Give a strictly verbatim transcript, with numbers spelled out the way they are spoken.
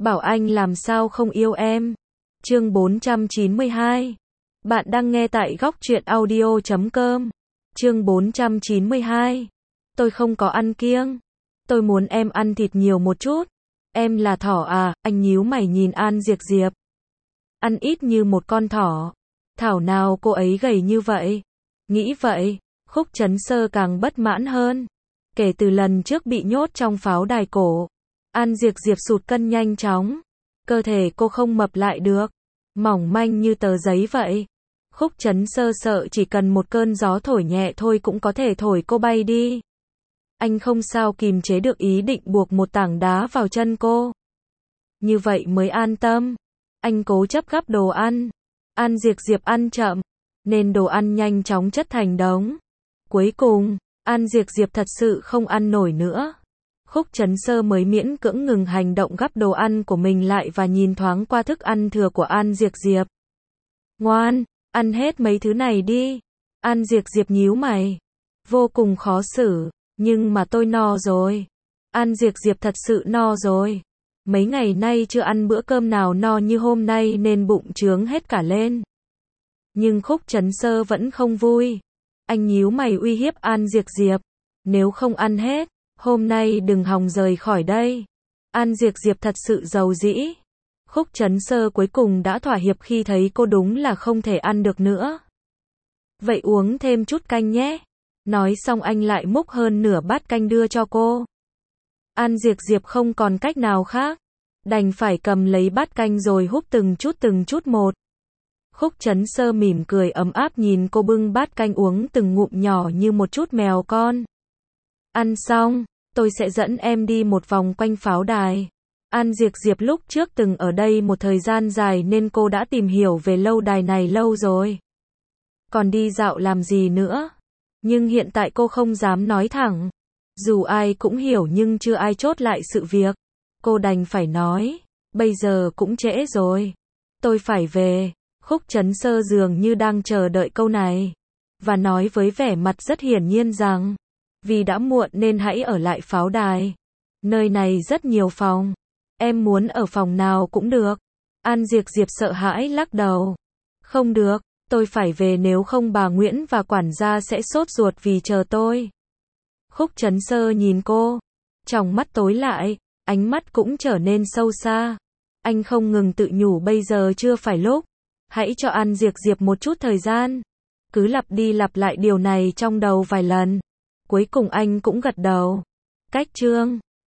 bảo anh làm sao không yêu em. Chương bốn trăm chín mươi hai. Bạn đang nghe tại góc truyện audio chấm com. Chương bốn trăm chín mươi hai. Tôi không có ăn kiêng. Tôi muốn em ăn thịt nhiều một chút. Em là thỏ à? Anh nhíu mày nhìn An Diệp Diệp. Ăn ít như một con thỏ. Thảo nào cô ấy gầy như vậy? Nghĩ vậy, Khúc Chấn Sơ càng bất mãn hơn. Kể từ lần trước bị nhốt trong pháo đài cổ, An Diệp Diệp sụt cân nhanh chóng. Cơ thể cô không mập lại được, mỏng manh như tờ giấy vậy. Khúc Chấn Sơ sợ chỉ cần một cơn gió thổi nhẹ thôi cũng có thể thổi cô bay đi. Anh không sao kìm chế được ý định buộc một tảng đá vào chân cô. Như vậy mới an tâm. Anh cố chấp gắp đồ ăn. An Diệp Diệp ăn chậm, nên đồ ăn nhanh chóng chất thành đống. Cuối cùng, An Diệp Diệp thật sự không ăn nổi nữa. Khúc Chấn Sơ mới miễn cưỡng ngừng hành động gắp đồ ăn của mình lại và nhìn thoáng qua thức ăn thừa của An Diệp Diệp. Ngoan, ăn hết mấy thứ này đi. An Diệp Diệp nhíu mày. Vô cùng khó xử, nhưng mà tôi no rồi. An Diệp Diệp thật sự no rồi. Mấy ngày nay chưa ăn bữa cơm nào no như hôm nay nên bụng trướng hết cả lên. Nhưng Khúc Chấn Sơ vẫn không vui. Anh nhíu mày uy hiếp An Diệp Diệp. Nếu không ăn hết, hôm nay đừng hòng rời khỏi đây. An Diệp Diệp thật sự giàu dĩ. Khúc Chấn Sơ cuối cùng đã thỏa hiệp khi thấy cô đúng là không thể ăn được nữa. Vậy uống thêm chút canh nhé. Nói xong anh lại múc hơn nửa bát canh đưa cho cô. An Diệp Diệp không còn cách nào khác, đành phải cầm lấy bát canh rồi húp từng chút từng chút một. Khúc Chấn Sơ mỉm cười ấm áp nhìn cô bưng bát canh uống từng ngụm nhỏ như một chút mèo con. Ăn xong, tôi sẽ dẫn em đi một vòng quanh pháo đài. An Diệp Diệp lúc trước từng ở đây một thời gian dài nên cô đã tìm hiểu về lâu đài này lâu rồi. Còn đi dạo làm gì nữa? Nhưng hiện tại cô không dám nói thẳng. Dù ai cũng hiểu nhưng chưa ai chốt lại sự việc. Cô đành phải nói, bây giờ cũng trễ rồi. Tôi phải về. Khúc Chấn Sơ dường như đang chờ đợi câu này. Và nói với vẻ mặt rất hiển nhiên rằng, vì đã muộn nên hãy ở lại pháo đài. Nơi này rất nhiều phòng. Em muốn ở phòng nào cũng được. An Diệp Diệp sợ hãi lắc đầu. Không được, tôi phải về nếu không bà Nguyễn và quản gia sẽ sốt ruột vì chờ tôi. Khúc Chấn Sơ nhìn cô, trong mắt tối lại, ánh mắt cũng trở nên sâu xa. Anh không ngừng tự nhủ bây giờ chưa phải lúc. Hãy cho An Diệp Diệp một chút thời gian. Cứ lặp đi lặp lại điều này trong đầu vài lần. Cuối cùng anh cũng gật đầu. Cách chương